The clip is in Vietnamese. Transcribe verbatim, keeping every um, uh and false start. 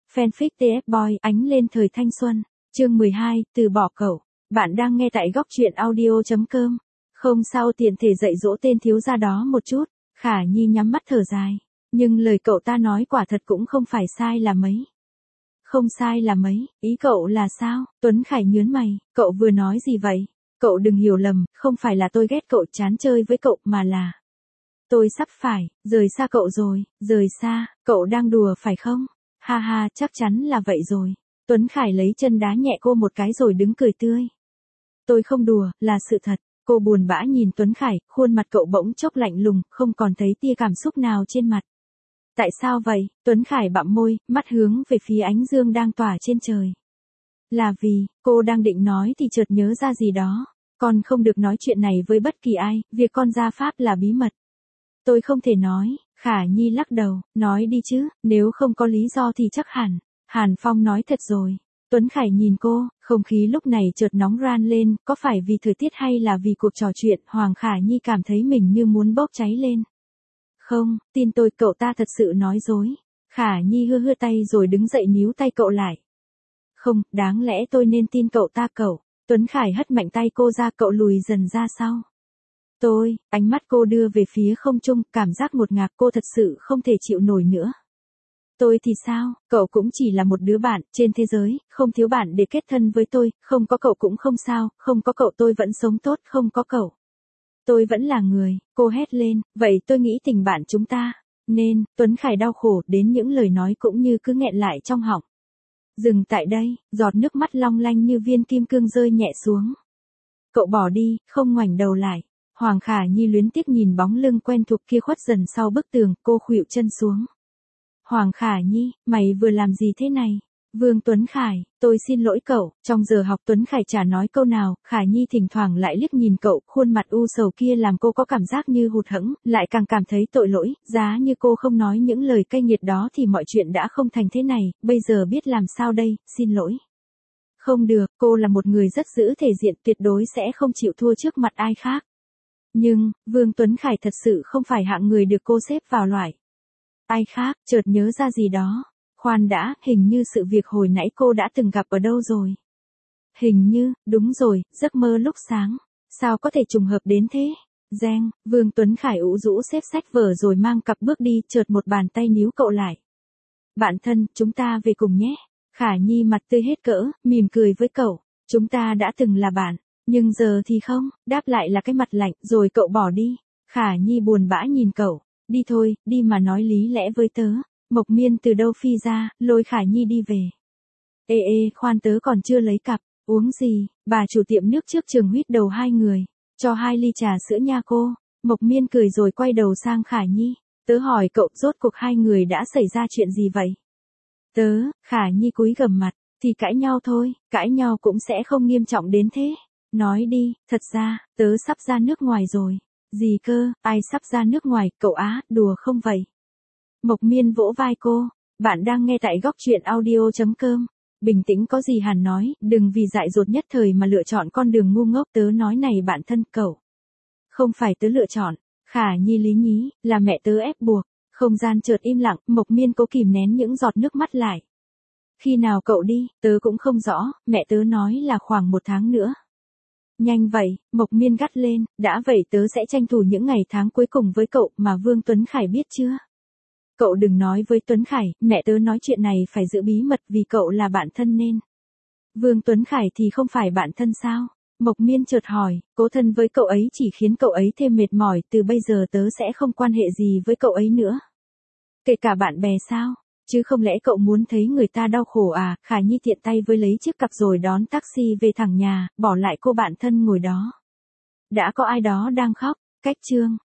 Fanfic tê ép Boy ánh lên thời thanh xuân. Chương mười hai, từ bỏ cậu. Bạn đang nghe tại góc truyện audio chấm com. Không sao, tiện thể dạy dỗ tên thiếu gia đó một chút. Khả Nhi nhắm mắt thở dài. Nhưng lời cậu ta nói quả thật cũng không phải sai là mấy. Không sai là mấy, ý cậu là sao? Tuấn Khải nhớn mày, cậu vừa nói gì vậy? Cậu đừng hiểu lầm, không phải là tôi ghét cậu chán chơi với cậu mà là tôi sắp phải rời xa cậu rồi. Rời xa? Cậu đang đùa phải không? Ha ha, chắc chắn là vậy rồi. Tuấn Khải lấy chân đá nhẹ cô một cái rồi đứng cười tươi. Tôi không đùa, là sự thật. Cô buồn bã nhìn Tuấn Khải, khuôn mặt cậu bỗng chốc lạnh lùng, không còn thấy tia cảm xúc nào trên mặt. Tại sao vậy? Tuấn Khải bặm môi, mắt hướng về phía ánh dương đang tỏa trên trời. Là vì, cô đang định nói thì chợt nhớ ra gì đó. Con không được nói chuyện này với bất kỳ ai, việc con ra Pháp là bí mật. Tôi không thể nói. Khả Nhi lắc đầu, nói đi chứ, nếu không có lý do thì chắc hẳn. Hàn Phong nói thật rồi. Tuấn Khải nhìn cô, không khí lúc này chợt nóng ran lên, có phải vì thời tiết hay là vì cuộc trò chuyện, Hoàng Khả Nhi cảm thấy mình như muốn bốc cháy lên. Không, tin tôi, cậu ta thật sự nói dối. Khả Nhi hưa hưa tay rồi đứng dậy níu tay cậu lại. Không, đáng lẽ tôi nên tin cậu ta cậu. Tuấn Khải hất mạnh tay cô ra, cậu lùi dần ra sau. Tôi, ánh mắt cô đưa về phía không trung, cảm giác ngột ngạt, cô thật sự không thể chịu nổi nữa. Tôi thì sao, cậu cũng chỉ là một đứa bạn, trên thế giới, không thiếu bạn để kết thân với tôi, không có cậu cũng không sao, không có cậu tôi vẫn sống tốt, không có cậu. Tôi vẫn là người, cô hét lên, vậy tôi nghĩ tình bạn chúng ta, nên, Tuấn Khải đau khổ đến những lời nói cũng như cứ nghẹn lại trong họng. Dừng tại đây, giọt nước mắt long lanh như viên kim cương rơi nhẹ xuống. Cậu bỏ đi, không ngoảnh đầu lại. Hoàng Khả Nhi luyến tiếc nhìn bóng lưng quen thuộc kia khuất dần sau bức tường, cô khuỵu chân xuống. Hoàng Khả Nhi, mày vừa làm gì thế này? Vương Tuấn Khải, tôi xin lỗi cậu. Trong giờ học Tuấn Khải chả nói câu nào, Khả Nhi thỉnh thoảng lại liếc nhìn cậu, khuôn mặt u sầu kia làm cô có cảm giác như hụt hẫng, lại càng cảm thấy tội lỗi, giá như cô không nói những lời cay nghiệt đó thì mọi chuyện đã không thành thế này, bây giờ biết làm sao đây, xin lỗi. Không được, cô là một người rất giữ thể diện, tuyệt đối sẽ không chịu thua trước mặt ai khác. Nhưng, Vương Tuấn Khải thật sự không phải hạng người được cô xếp vào loại ai khác, chợt nhớ ra gì đó. Khoan đã, hình như sự việc hồi nãy cô đã từng gặp ở đâu rồi. Hình như, đúng rồi, giấc mơ lúc sáng. Sao có thể trùng hợp đến thế? Giang, Vương Tuấn Khải ủ rũ xếp sách vở rồi mang cặp bước đi, chợt một bàn tay níu cậu lại. Bạn thân, chúng ta về cùng nhé. Khả Nhi mặt tươi hết cỡ, mỉm cười với cậu. Chúng ta đã từng là bạn, nhưng giờ thì không, đáp lại là cái mặt lạnh, rồi cậu bỏ đi. Khả Nhi buồn bã nhìn cậu. Đi thôi, đi mà nói lý lẽ với tớ. Mộc Miên từ đâu phi ra, lôi Khả Nhi đi về. Ê ê, khoan, tớ còn chưa lấy cặp. Uống gì? Bà chủ tiệm nước trước trường huýt đầu hai người. Cho hai ly trà sữa nha cô. Mộc Miên cười rồi quay đầu sang Khả Nhi. Tớ hỏi cậu, rốt cuộc hai người đã xảy ra chuyện gì vậy? Tớ, Khả Nhi cúi gằm mặt. Thì cãi nhau thôi, cãi nhau cũng sẽ không nghiêm trọng đến thế. Nói đi, thật ra, tớ sắp ra nước ngoài rồi. Gì cơ, ai sắp ra nước ngoài, cậu á, đùa không vậy? Mộc Miên vỗ vai cô, bạn đang nghe tại góc truyện audio chấm com. Bình tĩnh, có gì Hàn nói, đừng vì dại dột nhất thời mà lựa chọn con đường ngu ngốc, tớ nói này bạn thân cậu. Không phải tớ lựa chọn, Khả Nhi lý nhí, là mẹ tớ ép buộc. Không gian chợt im lặng, Mộc Miên cố kìm nén những giọt nước mắt lại. Khi nào cậu đi, tớ cũng không rõ, mẹ tớ nói là khoảng một tháng nữa. Nhanh vậy, Mộc Miên gắt lên, đã vậy tớ sẽ tranh thủ những ngày tháng cuối cùng với cậu, mà Vương Tuấn Khải biết chưa? Cậu đừng nói với Tuấn Khải, mẹ tớ nói chuyện này phải giữ bí mật vì cậu là bạn thân nên. Vương Tuấn Khải thì không phải bạn thân sao? Mộc Miên chợt hỏi, cố thân với cậu ấy chỉ khiến cậu ấy thêm mệt mỏi, từ bây giờ tớ sẽ không quan hệ gì với cậu ấy nữa. Kể cả bạn bè sao? Chứ không lẽ cậu muốn thấy người ta đau khổ à? Khả Nhi tiện tay với lấy chiếc cặp rồi đón taxi về thẳng nhà, bỏ lại cô bạn thân ngồi đó. Đã có ai đó đang khóc, cách chương.